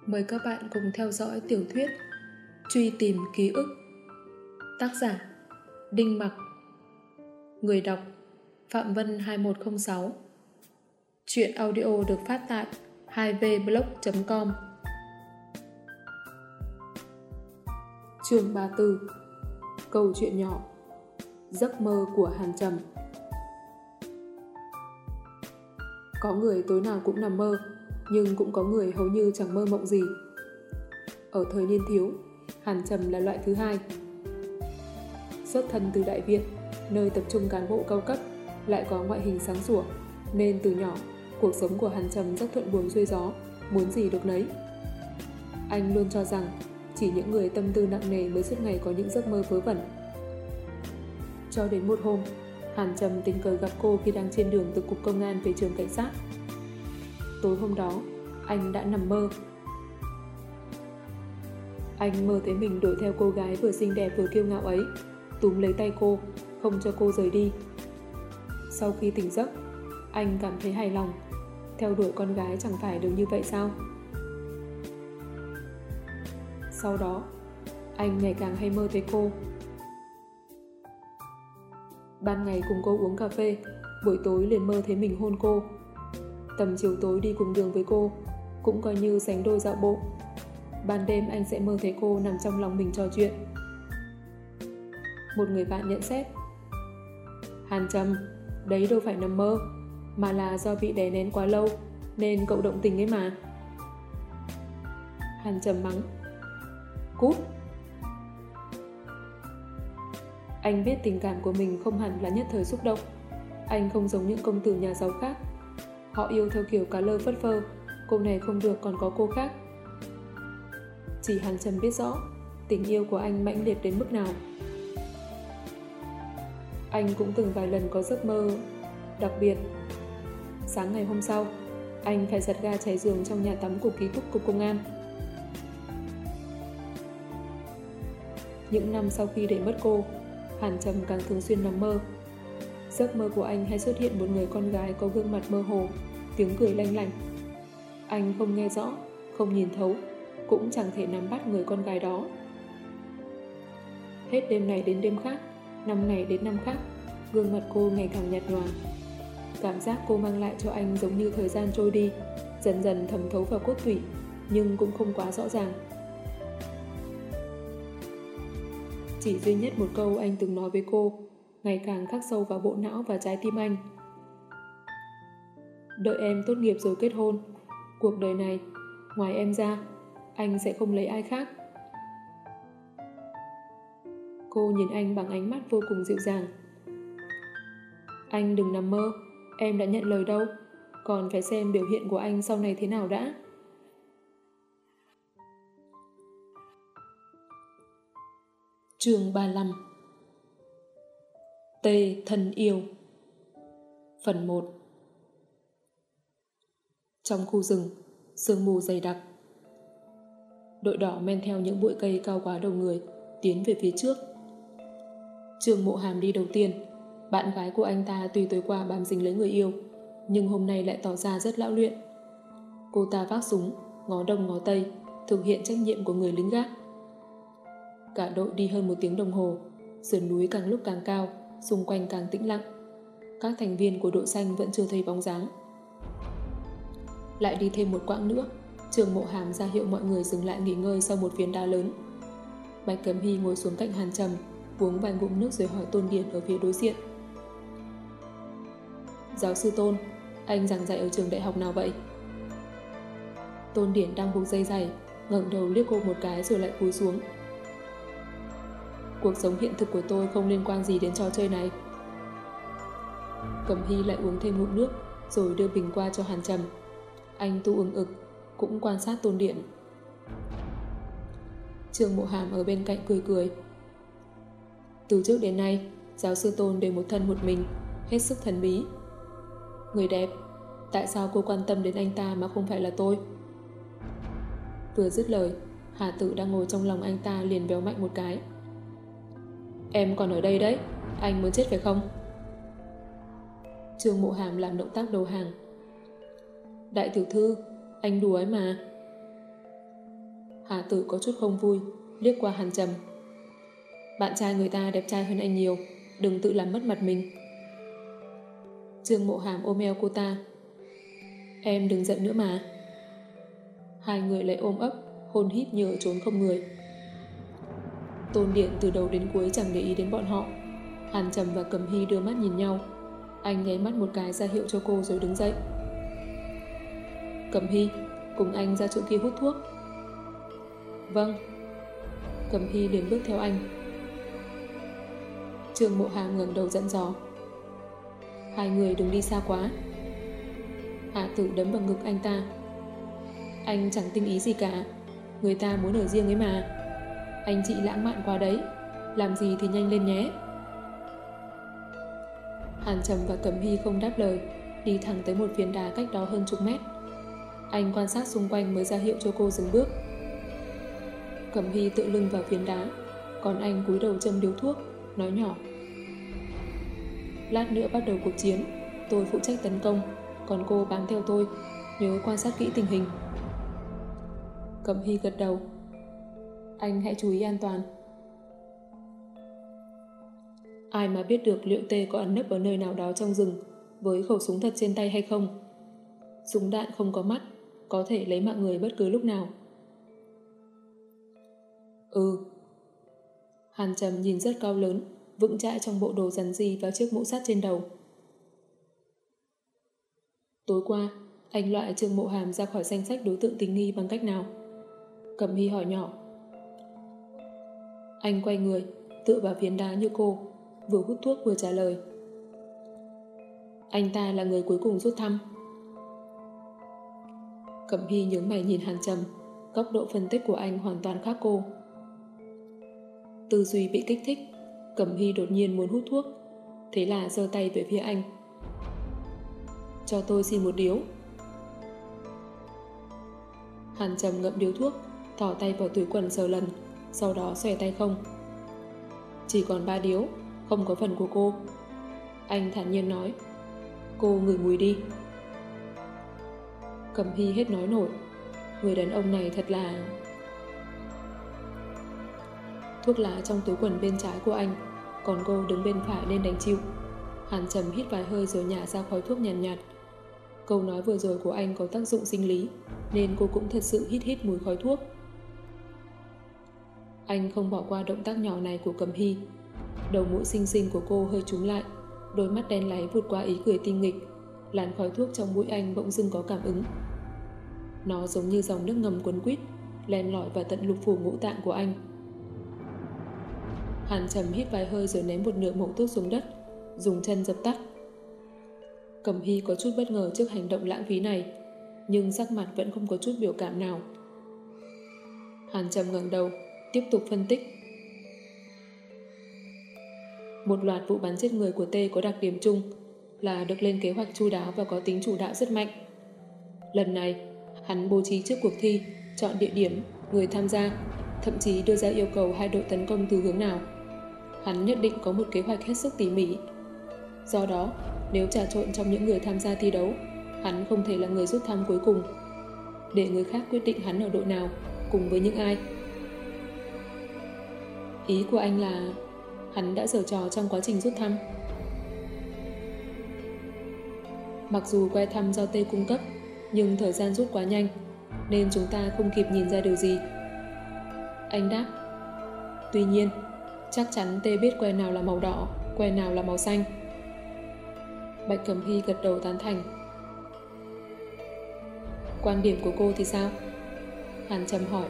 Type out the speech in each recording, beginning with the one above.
Mời các bạn cùng theo dõi tiểu thuyết Truy tìm ký ức. Tác giả Đinh Mặc. Người đọc Phạm Vân 2106. Truyện audio được phát tại 2vblog.com. Chương 34. Câu chuyện nhỏ. Giấc mơ của Hàn Trầm. Có người tối nào cũng nằm mơ, nhưng cũng có người hầu như chẳng mơ mộng gì. Ở thời niên thiếu, Hàn Trầm là loại thứ hai. Xuất thân từ Đại Viện, nơi tập trung cán bộ cao cấp, lại có ngoại hình sáng sủa, nên từ nhỏ, cuộc sống của Hàn Trầm rất thuận buồm xuôi gió, muốn gì được nấy. Anh luôn cho rằng chỉ những người tâm tư nặng nề mới suốt ngày có những giấc mơ vớ vẩn. Cho đến một hôm, Hàn Trầm tình cờ gặp cô khi đang trên đường từ cục công an về trường cảnh sát. Tối hôm đó, anh đã nằm mơ. Anh mơ thấy mình đuổi theo cô gái vừa xinh đẹp vừa kiêu ngạo ấy, túm lấy tay cô, không cho cô rời đi. Sau khi tỉnh giấc, anh cảm thấy hài lòng. Theo đuổi con gái chẳng phải đều như vậy sao? Sau đó, anh ngày càng hay mơ thấy cô. Ban ngày cùng cô uống cà phê, buổi tối liền mơ thấy mình hôn cô. Tầm chiều tối đi cùng đường với cô, cũng coi như sánh đôi dạo bộ. Ban đêm anh sẽ mơ thấy cô nằm trong lòng mình trò chuyện. Một người bạn nhận xét: Hàn Trầm, đấy đâu phải nằm mơ, mà là do bị đè nén quá lâu, nên cậu động tình ấy mà. Hàn Trầm mắng: Cút! Anh biết tình cảm của mình không hẳn là nhất thời xúc động. Anh không giống những công tử nhà giàu khác. Họ yêu theo kiểu cá lơ phất phơ, cô này không được còn có cô khác. Chỉ Hàn Trầm biết rõ tình yêu của anh mãnh liệt đến mức nào. Anh cũng từng vài lần có giấc mơ đặc biệt. Sáng ngày hôm sau, anh phải giật ga cháy giường trong nhà tắm của ký túc cục công an. Những năm sau khi để mất cô, Hàn Trầm càng thường xuyên nằm mơ. Giấc mơ của anh hay xuất hiện một người con gái có gương mặt mơ hồ, tiếng cười lanh lảnh. Anh không nghe rõ, không nhìn thấu, cũng chẳng thể nắm bắt người con gái đó. Hết đêm này đến đêm khác, năm này đến năm khác, gương mặt cô ngày càng nhạt nhòa. Cảm giác cô mang lại cho anh giống như thời gian trôi đi, dần dần thấm thấu vào cốt tủy, nhưng cũng không quá rõ ràng. Chỉ duy nhất một câu anh từng nói với cô, ngày càng khắc sâu vào bộ não và trái tim anh: đợi em tốt nghiệp rồi kết hôn. Cuộc đời này, ngoài em ra, anh sẽ không lấy ai khác. Cô nhìn anh bằng ánh mắt vô cùng dịu dàng. Anh đừng nằm mơ, em đã nhận lời đâu, còn phải xem biểu hiện của anh sau này thế nào đã. Chương 35. Tê thân yêu. Phần 1. Trong khu rừng, sương mù dày đặc. Đội đỏ men theo những bụi cây cao quá đầu người, tiến về phía trước. Trương Mộ Hàm đi đầu tiên. Bạn gái của anh ta tuy tối qua bám dính lấy người yêu, nhưng hôm nay lại tỏ ra rất lão luyện. Cô ta vác súng, ngó đông ngó tây, thực hiện trách nhiệm của người lính gác. Cả đội đi hơn 1 tiếng đồng hồ, sườn núi càng lúc càng cao, xung quanh càng tĩnh lặng. Các thành viên của đội xanh vẫn chưa thấy bóng dáng. Lại đi thêm một quãng nữa, Trương Mộ Hàm ra hiệu mọi người dừng lại nghỉ ngơi sau một phiến đá lớn. Bạch Cẩm Hy ngồi xuống cạnh Hàn Trầm, uống vài ngụm nước rồi hỏi Tôn Điển ở phía đối diện: Giáo sư Tôn, anh giảng dạy ở trường đại học nào vậy? Tôn Điển đang buộc dây giày, ngẩng đầu liếc cô một cái rồi lại cúi xuống. Cuộc sống hiện thực của tôi không liên quan gì đến trò chơi này. Cẩm Hy lại uống thêm ngụm nước rồi đưa bình qua cho Hàn Trầm. Anh tu ưng ực, cũng quan sát Tôn Điển. Trương Mộ Hàm ở bên cạnh cười cười. Từ trước đến nay, giáo sư Tôn đều một thân một mình, hết sức thần bí. Người đẹp, tại sao cô quan tâm đến anh ta mà không phải là tôi? Vừa dứt lời, Hà Tự đang ngồi trong lòng anh ta liền véo mạnh một cái. Em còn ở đây đấy, anh muốn chết phải không? Trương Mộ Hàm làm động tác đầu hàng. Đại tiểu thư, anh đùa ấy mà. Hà Tử có chút không vui, liếc qua Hàn Trầm. Bạn trai người ta đẹp trai hơn anh nhiều, đừng tự làm mất mặt mình. Trương Mộ Hàm ôm eo cô ta. Em đừng giận nữa mà. Hai người lại ôm ấp, hôn hít như ở trốn không người. Tôn Điện từ đầu đến cuối chẳng để ý đến bọn họ. Hàn Trầm và Cẩm Hy đưa mắt nhìn nhau. Anh nháy mắt một cái ra hiệu cho cô rồi đứng dậy. Cẩm Hy, cùng anh ra chỗ kia hút thuốc. Vâng. Cẩm Hy liền bước theo anh. Trương Mộ Hàm ngẩng đầu dặn dò. Hai người đừng đi xa quá. Hạ Tử đấm vào ngực anh ta. Anh chẳng tinh ý gì cả, người ta muốn ở riêng ấy mà. Anh chị lãng mạn quá đấy, làm gì thì nhanh lên nhé. Hàn Trầm và Cẩm Hy không đáp lời, đi thẳng tới một phiến đá cách đó hơn chục mét. Anh quan sát xung quanh mới ra hiệu cho cô dừng bước. Cẩm Hy tựa lưng vào phiến đá, còn anh cúi đầu châm điếu thuốc, nói nhỏ. Lát nữa bắt đầu cuộc chiến, tôi phụ trách tấn công, còn cô bám theo tôi, nhớ quan sát kỹ tình hình. Cẩm Hy gật đầu. Anh hãy chú ý an toàn. Ai mà biết được liệu Tê có ẩn nấp ở nơi nào đó trong rừng với khẩu súng thật trên tay hay không. Súng đạn không có mắt, có thể lấy mạng người bất cứ lúc nào. Hàn Trầm nhìn rất cao lớn, vững chãi trong bộ đồ rằn ri và chiếc mũ sắt trên đầu. Tối qua, anh loại Trương Mộ Hàm ra khỏi danh sách đối tượng tình nghi bằng cách nào? Cẩm Hy hỏi nhỏ. Anh quay người, tựa vào phiến đá như cô, vừa hút thuốc vừa trả lời. Anh ta là người cuối cùng rút thăm. Cẩm Hy nhướng mày nhìn Hàn Trầm, góc độ phân tích của anh hoàn toàn khác cô. Tư duy bị kích thích, Cẩm Hy đột nhiên muốn hút thuốc, thế là giơ tay về phía anh. Cho tôi xin một điếu. Hàn Trầm ngậm điếu thuốc, thò tay vào túi quần sờ lần, sau đó xòe tay không. Chỉ còn 3 điếu, không có phần của cô. Anh thản nhiên nói. Cô ngửi mùi đi. Cẩm Hy hết nói nổi. Người đàn ông này thật là... Thuốc lá trong túi quần bên trái của anh, còn cô đứng bên phải nên đành chịu. Hàn Trầm hít vài hơi rồi nhả ra khói thuốc nhàn nhạt. Câu nói vừa rồi của anh có tác dụng sinh lý, nên cô cũng thật sự hít mùi khói thuốc. Anh không bỏ qua động tác nhỏ này của Cẩm Hy. Đầu mũi xinh xinh của cô hơi trúng lại, đôi mắt đen láy vụt qua ý cười tinh nghịch. Làn khói thuốc trong mũi anh bỗng dưng có cảm ứng. Nó giống như dòng nước ngầm cuốn quýt, len lỏi vào tận lục phủ ngũ tạng của anh. Hàn Trầm hít vài hơi rồi ném một nửa mẩu thuốc xuống đất, dùng chân dập tắt. Cẩm Hy có chút bất ngờ trước hành động lãng phí này, nhưng sắc mặt vẫn không có chút biểu cảm nào. Hàn Trầm ngẩng đầu, tiếp tục phân tích. Một loạt vụ bắn chết người của T có đặc điểm chung là được lên kế hoạch chu đáo và có tính chủ đạo rất mạnh. Lần này, hắn bố trí trước cuộc thi, chọn địa điểm, người tham gia, thậm chí đưa ra yêu cầu hai đội tấn công từ hướng nào. Hắn nhất định có một kế hoạch hết sức tỉ mỉ. Do đó, nếu trà trộn trong những người tham gia thi đấu, hắn không thể là người rút thăm cuối cùng. Để người khác quyết định hắn ở đội nào, cùng với những ai. Ý của anh là hắn đã giở trò trong quá trình rút thăm. Mặc dù que thăm do T cung cấp, nhưng thời gian rút quá nhanh, nên chúng ta không kịp nhìn ra điều gì. Anh đáp. Tuy nhiên, chắc chắn T biết que nào là màu đỏ, que nào là màu xanh. Bạch Cẩm Hy gật đầu tán thành. Quan điểm của cô thì sao? Hàn Trầm hỏi.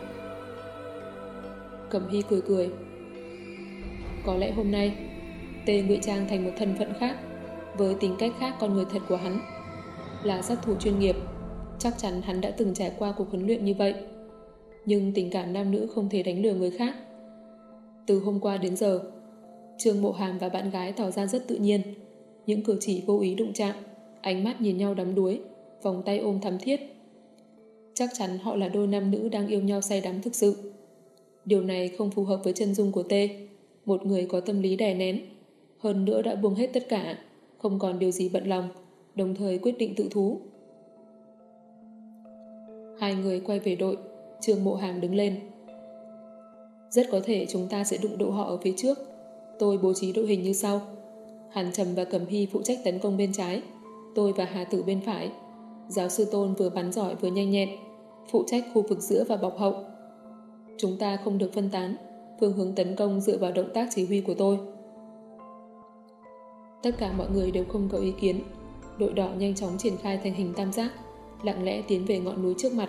Cẩm Hy cười cười. Có lẽ hôm nay T ngụy trang thành một thân phận khác, với tính cách khác con người thật của hắn. Là sát thủ chuyên nghiệp, chắc chắn hắn đã từng trải qua cuộc huấn luyện như vậy. Nhưng tình cảm nam nữ không thể đánh lừa người khác. Từ hôm qua đến giờ, Trương Mộ Hàm và bạn gái tỏ ra rất tự nhiên. Những cử chỉ vô ý đụng chạm, ánh mắt nhìn nhau đắm đuối, vòng tay ôm thắm thiết. Chắc chắn họ là đôi nam nữ đang yêu nhau say đắm thực sự. Điều này không phù hợp với chân dung của T, một người có tâm lý đè nén, hơn nữa đã buông hết tất cả, không còn điều gì bận lòng, đồng thời quyết định tự thú. Hai người quay về đội, Trương Mộ Hàm đứng lên. Rất có thể chúng ta sẽ đụng độ họ ở phía trước. Tôi bố trí đội hình như sau. Hàn Trầm và Cẩm Hy phụ trách tấn công bên trái, tôi và Hà Tử bên phải. Giáo sư Tôn vừa bắn giỏi vừa nhanh nhẹn, phụ trách khu vực giữa và bọc hậu. Chúng ta không được phân tán, phương hướng tấn công dựa vào động tác chỉ huy của tôi. Tất cả mọi người đều không có ý kiến. Đội đỏ nhanh chóng triển khai thành hình tam giác, lặng lẽ tiến về ngọn núi trước mặt.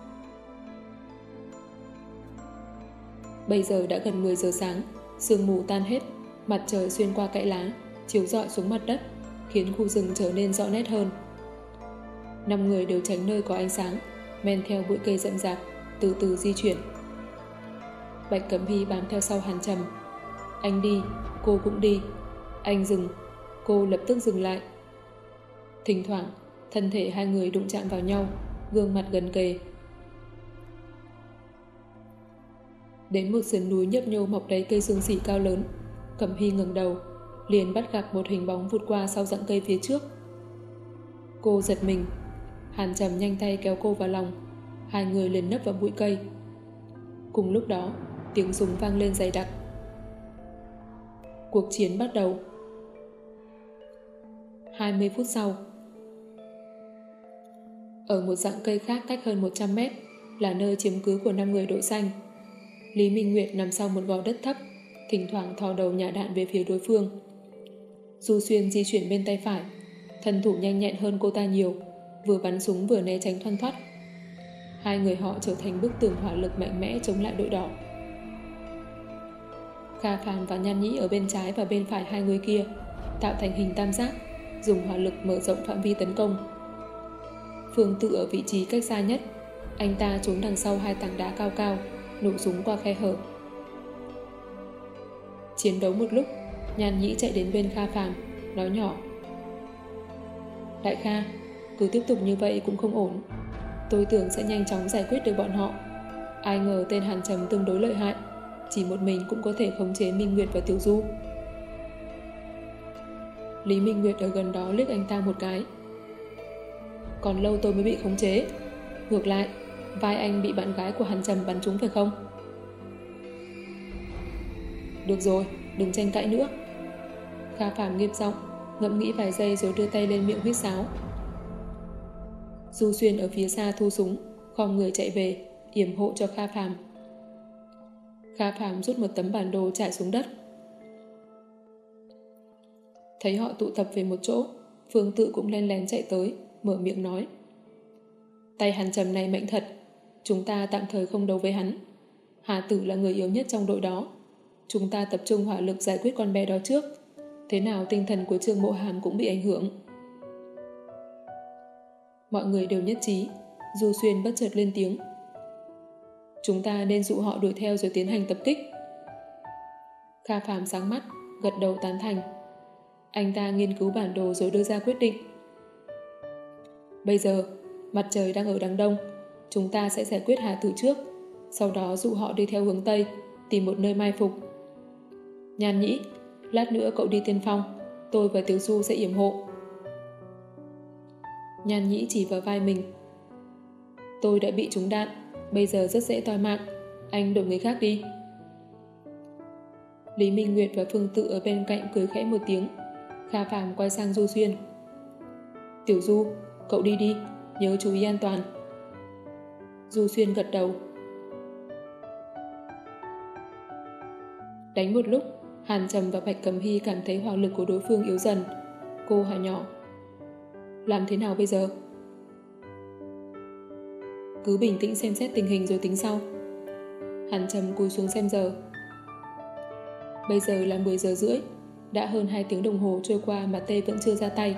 Bây giờ đã gần 10 giờ sáng, sương mù tan hết, mặt trời xuyên qua cãi lá, chiếu rọi xuống mặt đất, khiến khu rừng trở nên rõ nét hơn. 5 người đều tránh nơi có ánh sáng, men theo bụi cây rậm rạp, từ từ di chuyển. Bạch Cẩm Hy bám theo sau Hàn Trầm. Anh đi, cô cũng đi. Anh dừng, cô lập tức dừng lại. Thỉnh thoảng, thân thể hai người đụng chạm vào nhau, gương mặt gần kề. Đến một sườn núi nhấp nhô mọc đầy cây xương xỉ cao lớn, Cẩm Hy ngẩng đầu, liền bắt gặp một hình bóng vụt qua sau rặng cây phía trước. Cô giật mình, Hàn Trầm nhanh tay kéo cô vào lòng, hai người liền nấp vào bụi cây. Cùng lúc đó, tiếng súng vang lên dày đặc. Cuộc chiến bắt đầu. 20 phút sau, ở một rặng cây khác cách hơn 100 mét là nơi chiếm cứ của 5 người đội xanh. Lý Minh Nguyệt nằm sau một gò đất thấp, thỉnh thoảng thò đầu nhả đạn về phía đối phương. Du Xuyên di chuyển bên tay phải, thân thủ nhanh nhẹn hơn cô ta nhiều, vừa bắn súng vừa né tránh thoăn thoắt. Hai người họ trở thành bức tường hỏa lực mạnh mẽ chống lại đội đỏ. Kha Phàm và Nhan Nhĩ ở bên trái và bên phải hai người kia tạo thành hình tam giác, dùng hỏa lực mở rộng phạm vi tấn công. Phương Tự ở vị trí cách xa nhất, anh ta trốn đằng sau hai tảng đá cao cao, nổ súng qua khe hở. Chiến đấu một lúc, Nhan Nhĩ chạy đến bên Kha Phàm, nói nhỏ: Đại Kha, cứ tiếp tục như vậy cũng không ổn. Tôi tưởng sẽ nhanh chóng giải quyết được bọn họ. Ai ngờ tên Hàn Trầm tương đối lợi hại, chỉ một mình cũng có thể khống chế Minh Nguyệt và Tiểu Du. Lý Minh Nguyệt ở gần đó liếc anh ta một cái. Còn lâu tôi mới bị khống chế. Ngược lại, vai anh bị bạn gái của Hàn Trầm bắn trúng phải không? Được rồi, đừng tranh cãi nữa. Kha Phàm nghiêm giọng, ngẫm nghĩ vài giây rồi đưa tay lên miệng huýt sáo. Du Xuyên ở phía xa thu súng, khom người chạy về, yểm hộ cho Kha Phàm. Kha Phàm rút một tấm bản đồ trải xuống đất. Thấy họ tụ tập về một chỗ, Phương Tự cũng len lén chạy tới, mở miệng nói: Tay Hàn Trầm này mạnh thật, chúng ta tạm thời không đấu với hắn. Hà Tử là người yếu nhất trong đội đó. Chúng ta tập trung hỏa lực giải quyết con bé đó trước. Thế nào tinh thần của Trương Mộ Hàm cũng bị ảnh hưởng. Mọi người đều nhất trí. Du Xuyên bất chợt lên tiếng: Chúng ta nên dụ họ đuổi theo rồi tiến hành tập kích. Kha Phàm sáng mắt, gật đầu tán thành. Anh ta nghiên cứu bản đồ rồi đưa ra quyết định. Bây giờ, mặt trời đang ở đằng đông, chúng ta sẽ giải quyết Hà Tử trước, sau đó dụ họ đi theo hướng Tây, tìm một nơi mai phục. Nhan Nhĩ, lát nữa cậu đi tiên phong, tôi và Tiểu Du sẽ yểm hộ. Nhan Nhĩ chỉ vào vai mình. Tôi đã bị trúng đạn, bây giờ rất dễ toi mạng, anh đổi người khác đi. Lý Minh Nguyệt và Phương Tự ở bên cạnh cười khẽ một tiếng. Kha Phàm quay sang Du Xuyên. Tiểu Du, cậu đi đi, nhớ chú ý an toàn. Du Xuyên gật đầu. Đánh một lúc, Hàn Trầm và Bạch Cẩm Hy cảm thấy hỏa lực của đối phương yếu dần. Cô hỏi nhỏ: Làm thế nào bây giờ? Cứ bình tĩnh xem xét tình hình rồi tính sau. Hàn Trầm cúi xuống xem giờ. Bây giờ là 10 giờ rưỡi, đã hơn 2 tiếng đồng hồ trôi qua mà Tê vẫn chưa ra tay.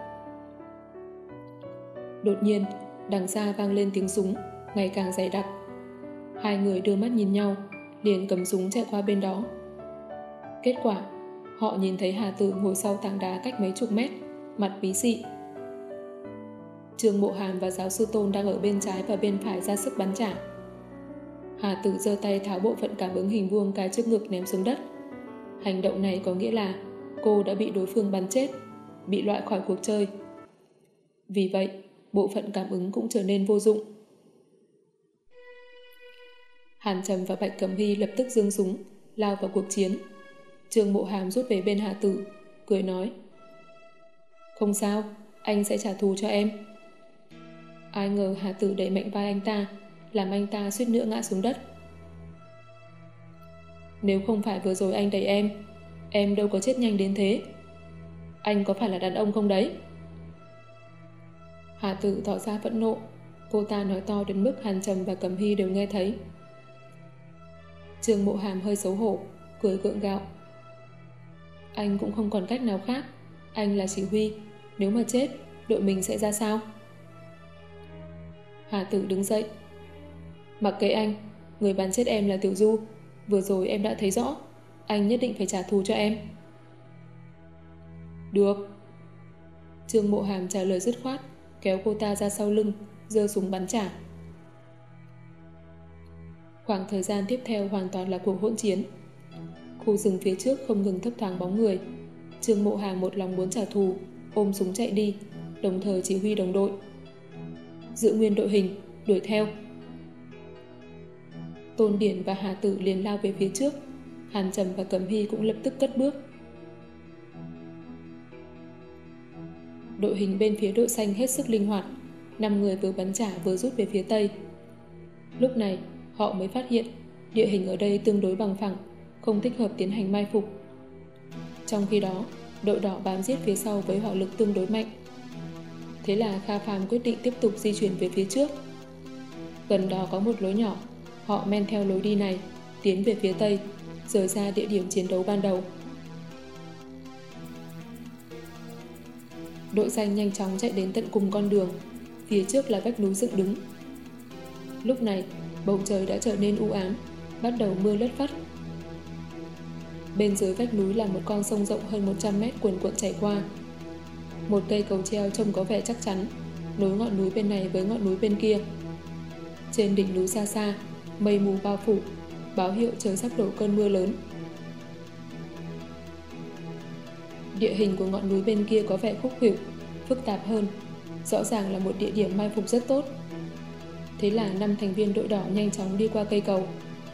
Đột nhiên, đằng xa vang lên tiếng súng, ngày càng dày đặc. Hai người đưa mắt nhìn nhau, liền cầm súng chạy qua bên đó. Kết quả, họ nhìn thấy Hà Tử ngồi sau tảng đá cách mấy chục mét, mặt bí xị. Trương Mộ Hàm và giáo sư Tôn đang ở bên trái và bên phải ra sức bắn trả. Hà Tử giơ tay tháo bộ phận cảm ứng hình vuông cái trước ngực ném xuống đất. Hành động này có nghĩa là cô đã bị đối phương bắn chết, bị loại khỏi cuộc chơi. Vì vậy, bộ phận cảm ứng cũng trở nên vô dụng. Hàn Trầm và Bạch Cẩm Hy lập tức giương súng, lao vào cuộc chiến. Trương Mộ Hàm rút về bên Hà Tử, cười nói: Không sao, anh sẽ trả thù cho em. Ai ngờ Hà Tử đẩy mạnh vai anh ta, làm anh ta suýt nữa ngã xuống đất. Nếu không phải vừa rồi anh đẩy em đâu có chết nhanh đến thế. Anh có phải là đàn ông không đấy? Hà Tử tỏ ra phẫn nộ. Cô ta nói to đến mức Hàn Trầm và Cẩm Hy đều nghe thấy. Trương Mộ Hàm hơi xấu hổ, cười gượng gạo: Anh cũng không còn cách nào khác. Anh là chỉ huy, nếu mà chết, đội mình sẽ ra sao? Hà Tử đứng dậy: Mặc kệ anh, người bắn chết em là Tiểu Du. Vừa rồi em đã thấy rõ, anh nhất định phải trả thù cho em. Được. Trương Mộ Hàm trả lời dứt khoát, kéo cô ta ra sau lưng, giơ súng bắn trả. Khoảng thời gian tiếp theo hoàn toàn là cuộc hỗn chiến. Khu rừng phía trước không ngừng thấp thoáng bóng người. Trương Mộ Hàm một lòng muốn trả thù, ôm súng chạy đi, đồng thời chỉ huy đồng đội: Giữ nguyên đội hình, đuổi theo. Tôn Điển và Hà Tử liền lao về phía trước. Hàn Trầm và Cẩm Hy cũng lập tức cất bước. Đội hình bên phía đội xanh hết sức linh hoạt. 5 người vừa bắn trả vừa rút về phía tây. Lúc này họ mới phát hiện địa hình ở đây tương đối bằng phẳng, không thích hợp tiến hành mai phục. Trong khi đó, đội đỏ bám giết phía sau với hỏa lực tương đối mạnh. Thế là Kha Phàm quyết định tiếp tục di chuyển về phía trước. Gần đó có một lối nhỏ, họ men theo lối đi này, tiến về phía tây, rời ra địa điểm chiến đấu ban đầu. Đội xanh nhanh chóng chạy đến tận cùng con đường, phía trước là vách núi dựng đứng. Lúc này, bầu trời đã trở nên u ám, bắt đầu mưa lất phất. Bên dưới vách núi là một con sông rộng hơn 100 mét cuồn cuộn chảy qua. Một cây cầu treo trông có vẻ chắc chắn, nối ngọn núi bên này với ngọn núi bên kia. Trên đỉnh núi xa xa, mây mù bao phủ, báo hiệu trời sắp đổ cơn mưa lớn. Địa hình của ngọn núi bên kia có vẻ khúc khuỷu, phức tạp hơn, rõ ràng là một địa điểm mai phục rất tốt. Thế là 5 thành viên đội đỏ nhanh chóng đi qua cây cầu.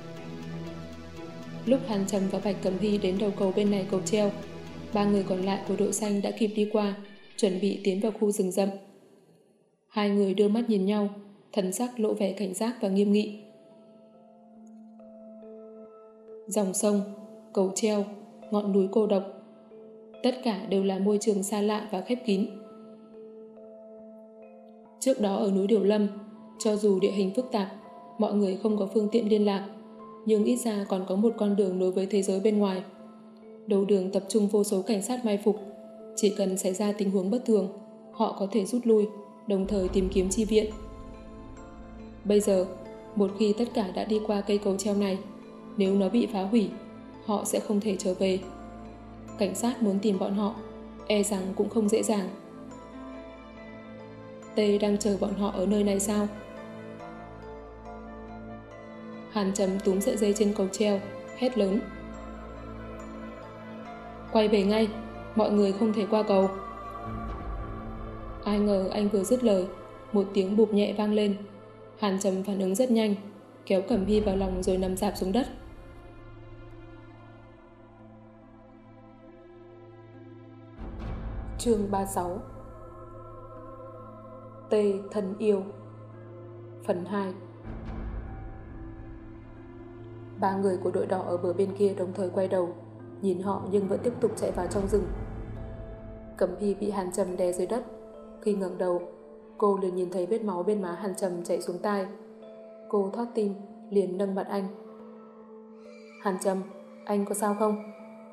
Lúc Hàn Trầm và Bạch Cẩm Hy đến đầu cầu bên này cầu treo, 3 người còn lại của đội xanh đã kịp đi qua, chuẩn bị tiến vào khu rừng rậm. Hai người đưa mắt nhìn nhau, thần sắc lộ vẻ cảnh giác và nghiêm nghị. Dòng sông, cầu treo, ngọn núi cô độc, tất cả đều là môi trường xa lạ và khép kín. Trước đó ở núi Điều Lâm, cho dù địa hình phức tạp, mọi người không có phương tiện liên lạc, nhưng ít ra còn có một con đường nối với thế giới bên ngoài. Đầu đường tập trung vô số cảnh sát mai phục, chỉ cần xảy ra tình huống bất thường, họ có thể rút lui, đồng thời tìm kiếm chi viện. Bây giờ, một khi tất cả đã đi qua cây cầu treo này, nếu nó bị phá hủy, họ sẽ không thể trở về. Cảnh sát muốn tìm bọn họ, e rằng cũng không dễ dàng. Tê đang chờ bọn họ ở nơi này sao? Hàn Trầm túm sợi dây trên cầu treo, hét lớn: Quay về ngay, mọi người không thể qua cầu. Ai ngờ anh vừa dứt lời, một tiếng bụp nhẹ vang lên. Hàn Trầm phản ứng rất nhanh, kéo Cẩm Hy vào lòng rồi nằm rạp xuống đất. Chương 36 Tê thân yêu. Phần 2. 3 người của đội đỏ ở bờ bên kia đồng thời quay đầu, nhìn họ nhưng vẫn tiếp tục chạy vào trong rừng. Cẩm Hy bị Hàn Trầm đè dưới đất. Khi ngẩng đầu, cô liền nhìn thấy vết máu bên má Hàn Trầm chảy xuống tai. Cô thót tim, liền nâng mặt anh. Hàn Trầm, anh có sao không?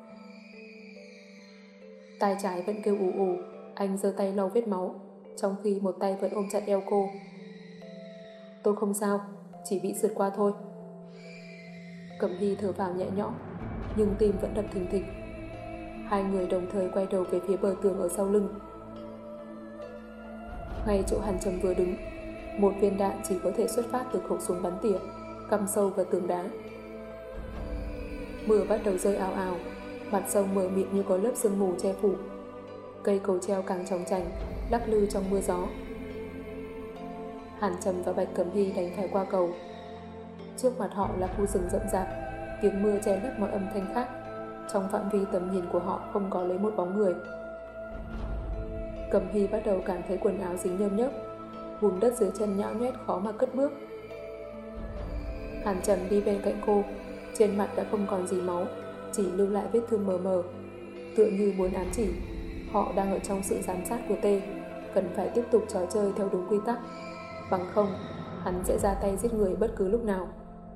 Tai trái vẫn kêu ù ù, anh giơ tay lau vết máu, trong khi một tay vẫn ôm chặt eo cô. Tôi không sao, chỉ bị sượt qua thôi. Cẩm Hy thở vào nhẹ nhõm, nhưng tim vẫn đập thình thịch. Hai người đồng thời quay đầu về phía bờ tường ở sau lưng. Ngay chỗ Hàn Trầm vừa đứng, một viên đạn chỉ có thể xuất phát từ khẩu súng bắn tỉa, cắm sâu vào tường đá. Mưa bắt đầu rơi ào ào, mặt sông mờ mịt như có lớp sương mù che phủ. Cây cầu treo càng chòng chành, lắc lư trong mưa gió. Hàn Trầm và Bạch Cẩm Hy đánh phải qua cầu. Trước mặt họ là khu rừng rậm rạp, tiếng mưa che lấp mọi âm thanh khác. Trong phạm vi tầm nhìn của họ không có lấy một bóng người. Cẩm Hy bắt đầu cảm thấy quần áo dính nhơm nhớp, bùn đất dưới chân nhão nhoét khó mà cất bước. Hàn Trầm đi bên cạnh cô, trên mặt đã không còn gì máu, chỉ lưu lại vết thương mờ mờ, tựa như muốn ám chỉ họ đang ở trong sự giám sát của T, cần phải tiếp tục trò chơi theo đúng quy tắc, bằng không hắn sẽ ra tay giết người bất cứ lúc nào.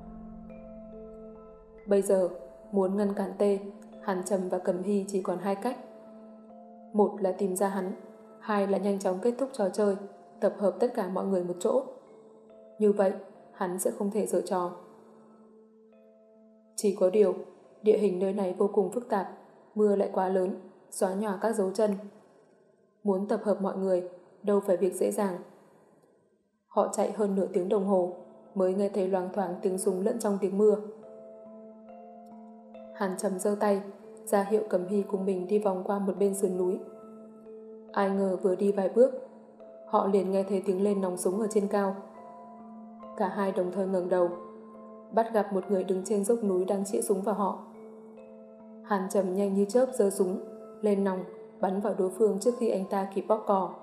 Bây giờ muốn ngăn cản T, Hàn Trầm và Cẩm Hy chỉ còn hai cách. Một là tìm ra hắn, hai là nhanh chóng kết thúc trò chơi, tập hợp tất cả mọi người một chỗ. Như vậy hắn sẽ không thể giở trò. Chỉ có điều, địa hình nơi này vô cùng phức tạp, mưa lại quá lớn, xóa nhòa các dấu chân. Muốn tập hợp mọi người, đâu phải việc dễ dàng. Họ chạy hơn nửa tiếng đồng hồ, mới nghe thấy loáng thoáng tiếng súng lẫn trong tiếng mưa. Hàn Trầm giơ tay, ra hiệu Cẩm Hy cùng mình đi vòng qua một bên sườn núi. Ai ngờ vừa đi vài bước, họ liền nghe thấy tiếng lên nòng súng ở trên cao. Cả hai đồng thời ngẩng đầu, bắt gặp một người đứng trên dốc núi đang chĩa súng vào họ. Hàn Trầm nhanh như chớp giơ súng, lên nòng, bắn vào đối phương trước khi anh ta kịp bóp cò.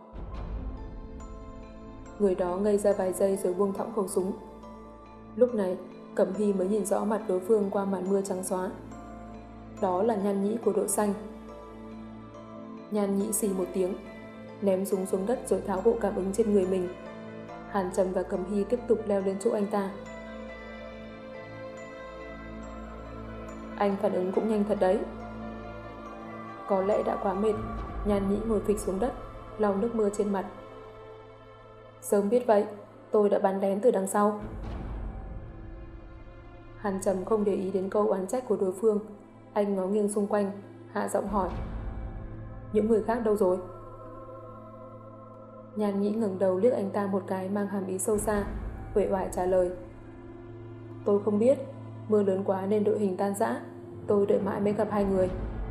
Người đó ngây ra vài giây rồi buông thõng khẩu súng. Lúc này, Cẩm Hy mới nhìn rõ mặt đối phương qua màn mưa trắng xóa. Đó là Nhan Nhĩ của đội xanh. Nhan Nhĩ xì một tiếng, ném súng xuống đất rồi tháo bộ cảm ứng trên người mình. Hàn Trầm và Cẩm Hy tiếp tục leo lên chỗ anh ta. Anh phản ứng cũng nhanh thật đấy. Có lẽ đã quá mệt, Nhan Nhĩ ngồi phịch xuống đất, lau nước mưa trên mặt. Sớm biết vậy, tôi đã bắn lén từ đằng sau. Hàn Trầm không để ý đến câu oán trách của đối phương. Anh ngó nghiêng xung quanh, hạ giọng hỏi. Những người khác đâu rồi? Nhan Nhĩ ngẩng đầu liếc anh ta một cái mang hàm ý sâu xa, uể oải trả lời. Tôi không biết, mưa lớn quá nên đội hình tan rã, tôi đợi mãi mới gặp hai người.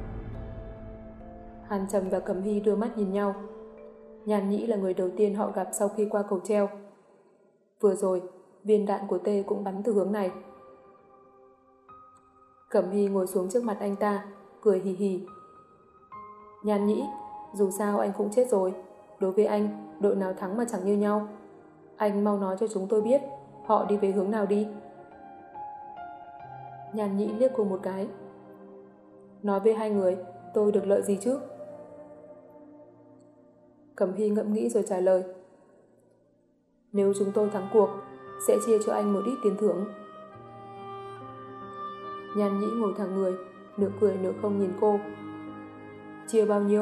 Hàn Trầm và Cẩm Hy đưa mắt nhìn nhau. Nhan Nhĩ là người đầu tiên họ gặp sau khi qua cầu treo. Vừa rồi, viên đạn của T cũng bắn từ hướng này. Cẩm Hy ngồi xuống trước mặt anh ta, cười hì hì. Nhan Nhĩ, dù sao anh cũng chết rồi. Đối với anh, đội nào thắng mà chẳng như nhau. Anh mau nói cho chúng tôi biết, họ đi về hướng nào đi. Nhan Nhĩ liếc cô một cái. Nói với hai người, tôi được lợi gì chứ? Cẩm Hy ngẫm nghĩ rồi trả lời. Nếu chúng tôi thắng cuộc, sẽ chia cho anh một ít tiền thưởng. Nhan Nhĩ ngồi thẳng người, nửa cười nửa không nhìn cô. Chia bao nhiêu?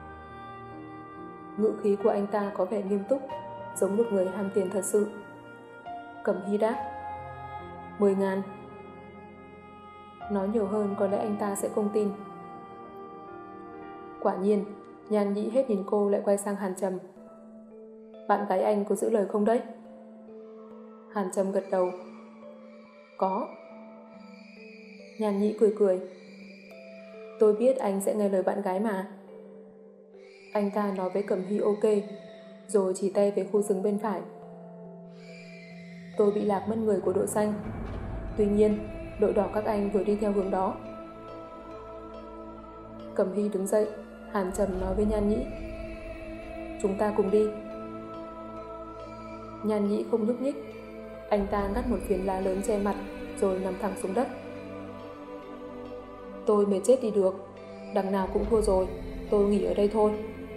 Ngữ khí của anh ta có vẻ nghiêm túc, giống một người ham tiền thật sự. Cẩm Hy đáp. 10.000. Nói nhiều hơn có lẽ anh ta sẽ không tin. Quả nhiên, Nhan Nhĩ hết nhìn cô lại quay sang Hàn Trầm. Bạn gái anh có giữ lời không đấy? Hàn Trầm gật đầu. Có. Nhan Nhĩ cười cười. Tôi biết anh sẽ nghe lời bạn gái mà. Anh ta nói với Cẩm Hy ok, rồi chỉ tay về khu rừng bên phải. Tôi bị lạc mất người của đội xanh. Tuy nhiên, đội đỏ các anh vừa đi theo hướng đó. Cẩm Hy đứng dậy, Hàn Trầm nói với Nhan Nhĩ. Chúng ta cùng đi. Nhan Nhĩ không nhúc nhích. Anh ta ngắt một phiến lá lớn che mặt, rồi nằm thẳng xuống đất. Tôi mệt chết đi được. Đằng nào cũng thua rồi, tôi nghỉ ở đây thôi.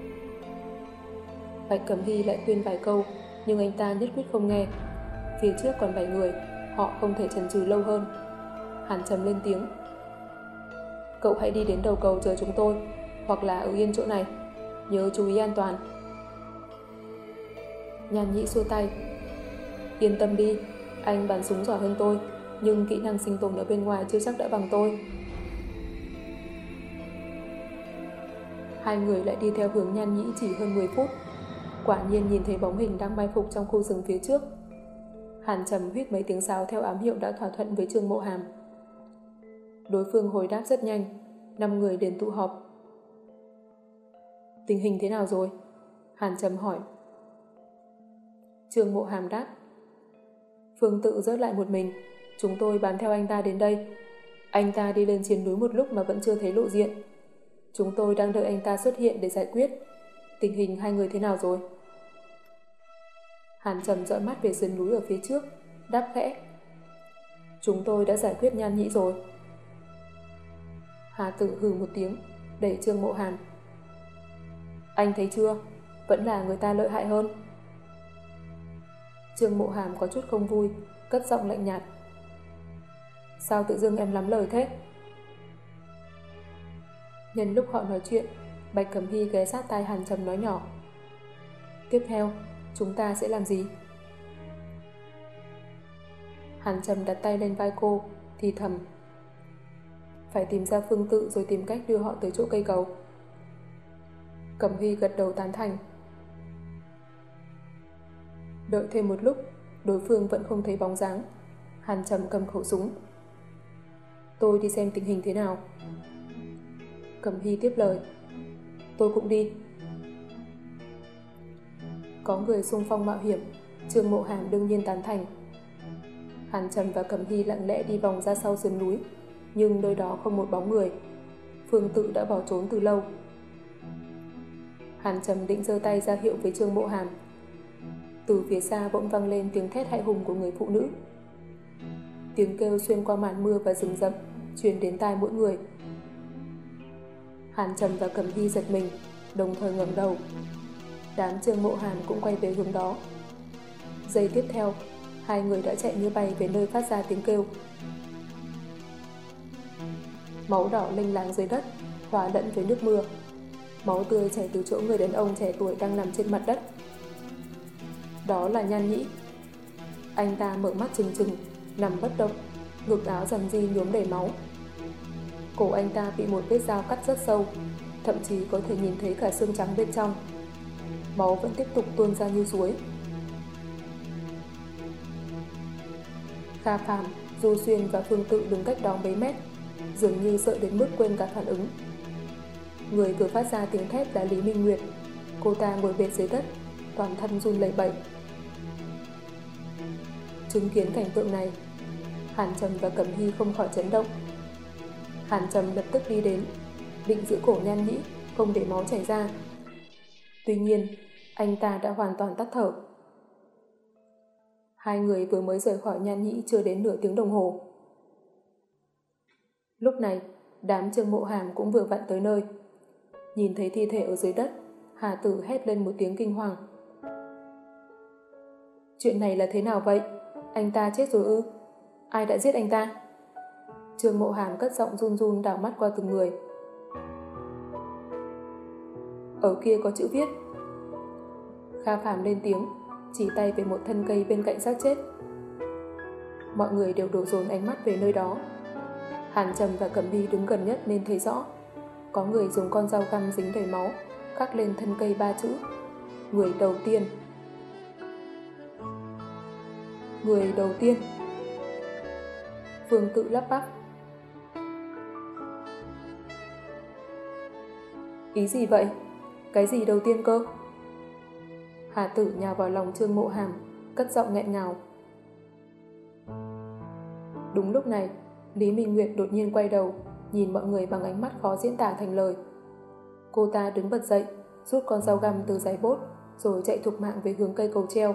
Bạch Cẩm Hy lại khuyên vài câu, nhưng anh ta nhất quyết không nghe. Phía trước còn 7 người, họ không thể chần chừ lâu hơn. Hàn Trầm lên tiếng. Cậu hãy đi đến đầu cầu chờ chúng tôi, hoặc là ở yên chỗ này. Nhớ chú ý an toàn. Nhan Nhĩ xua tay. Yên tâm đi, anh bắn súng giỏi hơn tôi, nhưng kỹ năng sinh tồn ở bên ngoài chưa chắc đã bằng tôi. Hai người lại đi theo hướng Nhan Nhĩ chỉ hơn 10 phút. Quả nhiên nhìn thấy bóng hình đang mai phục trong khu rừng phía trước. Hàn Trầm huýt mấy tiếng sáo theo ám hiệu đã thỏa thuận với Trương Mộ Hàm. Đối phương hồi đáp rất nhanh, 5 người đến tụ họp. Tình hình thế nào rồi? Hàn Trầm hỏi. Trương Mộ Hàm đáp. Phương Tự rớt lại một mình, Chúng tôi bám theo anh ta đến đây. Anh ta đi lên trên núi một lúc mà vẫn chưa thấy lộ diện. Chúng tôi đang đợi anh ta xuất hiện để giải quyết. Tình hình hai người thế nào rồi? Hàn Trầm dõi mắt về sườn núi ở phía trước, đáp khẽ. Chúng tôi đã giải quyết Nhan Nhĩ rồi. Hà Tử hừ một tiếng, đẩy Trương Mộ Hàn. Anh thấy chưa? Vẫn là người ta lợi hại hơn. Trương Mộ Hàm có chút không vui, cất giọng lạnh nhạt. Sao tự dưng em lắm lời thế? Nhân lúc họ nói chuyện, Bạch Cẩm Hy ghé sát tai Hàn Trầm nói nhỏ. Tiếp theo, chúng ta sẽ làm gì? Hàn Trầm đặt tay lên vai cô, thì thầm. Phải tìm ra phương tự rồi tìm cách đưa họ tới chỗ cây cầu. Cẩm Hy gật đầu tán thành. Đợi thêm một lúc, đối phương vẫn không thấy bóng dáng. Hàn Trầm cầm khẩu súng. Tôi đi xem tình hình thế nào. Cẩm Hy tiếp lời. Tôi cũng đi. Có người xung phong mạo hiểm, Trương Mộ Hàm đương nhiên tán thành. Hàn Trầm và Cẩm Hy lặng lẽ đi vòng ra sau sườn núi, nhưng nơi đó không một bóng người. Phương Tự đã bỏ trốn từ lâu. Hàn Trầm định giơ tay ra hiệu với Trương Mộ Hàm. Từ phía xa bỗng vang lên tiếng thét hãi hùng của người phụ nữ. Tiếng kêu xuyên qua màn mưa và rừng rậm, truyền đến tai mỗi người. Hàn Trầm và Cẩm Hy giật mình, đồng thời ngẩng đầu. Đám Trương Mộ Hàn cũng quay về hướng đó. Giây tiếp theo, hai người đã chạy như bay về nơi phát ra tiếng kêu. Máu đỏ lênh láng dưới đất, hòa lẫn với nước mưa. Máu tươi chảy từ chỗ người đàn ông trẻ tuổi đang nằm trên mặt đất. Đó là Nhan Nhĩ. Anh ta mở mắt trừng trừng, nằm bất động, ngực áo rằn ri nhuốm đầy máu. Cổ anh ta bị một vết dao cắt rất sâu, thậm chí có thể nhìn thấy cả xương trắng bên trong. Máu vẫn tiếp tục tuôn ra như suối. Kha Phàm, Du Xuyên và Phương Tự đứng cách đó mấy mét, dường như sợ đến mức quên cả phản ứng. Người vừa phát ra tiếng thét là Lý Minh Nguyệt. Cô ta ngồi bệt dưới đất, toàn thân run lẩy bẩy. Chứng kiến cảnh tượng này, Hàn Trầm và Cẩm Hy không khỏi chấn động. Hàn Trầm lập tức đi đến, định giữ cổ Nhan Nhĩ, không để máu chảy ra. Tuy nhiên, anh ta đã hoàn toàn tắt thở. Hai người vừa mới rời khỏi Nhan Nhĩ chưa đến nửa tiếng đồng hồ. Lúc này, đám Trương Mộ Hàm cũng vừa vặn tới nơi. Nhìn thấy thi thể ở dưới đất, Hà Tử hét lên một tiếng kinh hoàng. Chuyện này là thế nào vậy? Anh ta chết rồi ư? Ai đã giết anh ta? Trương Mộ Hàm cất giọng run run đảo mắt qua từng người. Ở kia có chữ viết. Kha Phàm lên tiếng, chỉ tay về một thân cây bên cạnh xác chết. Mọi người đều đổ dồn ánh mắt về nơi đó. Hàn Trầm và Cẩm Hy đứng gần nhất nên thấy rõ. Có người dùng con dao găm dính đầy máu, khắc lên thân cây 3 chữ. Người đầu tiên. Người đầu tiên. Phương Tự lắp bắp. Ý gì vậy? Cái gì đầu tiên cơ? Hà Tử nhào vào lòng Trương Mộ Hàm, cất giọng nghẹn ngào. Đúng lúc này, Lý Minh Nguyệt đột nhiên quay đầu, nhìn mọi người bằng ánh mắt khó diễn tả thành lời. Cô ta đứng bật dậy, rút con dao găm từ giày bốt, rồi chạy thục mạng về hướng cây cầu treo.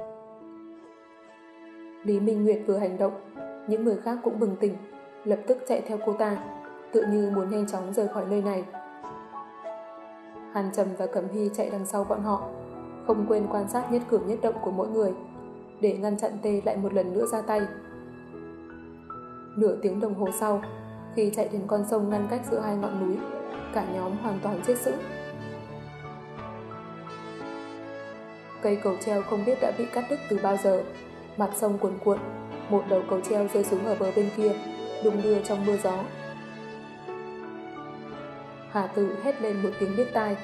Lý Minh Nguyệt vừa hành động, những người khác cũng bừng tỉnh, lập tức chạy theo cô ta, tự như muốn nhanh chóng rời khỏi nơi này. Hàn Trầm và Cẩm Hy chạy đằng sau bọn họ, không quên quan sát nhất cử nhất động của mỗi người, để ngăn chặn Tê lại một lần nữa ra tay. Nửa tiếng đồng hồ sau, khi chạy đến con sông ngăn cách giữa hai ngọn núi, cả nhóm hoàn toàn chết sững. Cây cầu treo không biết đã bị cắt đứt từ bao giờ, mặt sông cuồn cuộn, một đầu cầu treo rơi xuống ở bờ bên kia, đung đưa trong mưa gió. Hà Tử hét lên một tiếng điếc tai.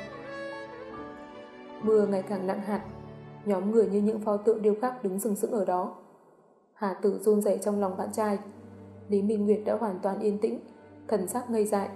Mưa ngày càng nặng hạt, nhóm người như những pho tượng điêu khắc đứng sừng sững ở đó. Hà Tử run rẩy trong lòng bạn trai. Lý Minh Nguyệt đã hoàn toàn yên tĩnh, thần sắc ngây dại.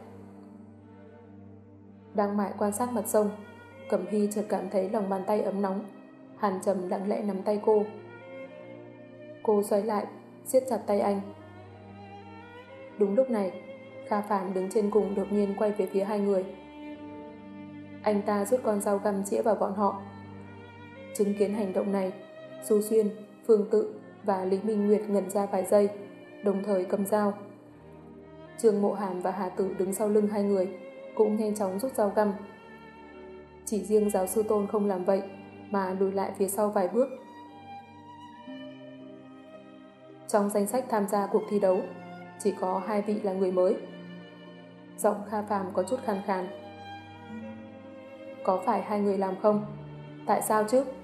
Đang mải quan sát mặt sông, Cẩm Hy chợt cảm thấy lòng bàn tay ấm nóng. Hàn Trầm lặng lẽ nắm tay cô. Cô xoay lại, siết chặt tay anh. Đúng lúc này, Kha Phàm đứng trên cùng đột nhiên quay về phía hai người. Anh ta rút con dao găm chĩa vào bọn họ. Chứng kiến hành động này, Du Xuyên, Phương Tự và Lý Minh Nguyệt ngẩn ra vài giây, đồng thời cầm dao. Trương Mộ Hàm và Hà Tử đứng sau lưng hai người, cũng nhanh chóng rút dao găm. Chỉ riêng giáo sư Tôn không làm vậy, mà lùi lại phía sau vài bước. Trong danh sách tham gia cuộc thi đấu, chỉ có 2 vị là người mới. Giọng Kha Phàm có chút khàn khàn. Có phải 2 người làm không? Tại sao chứ?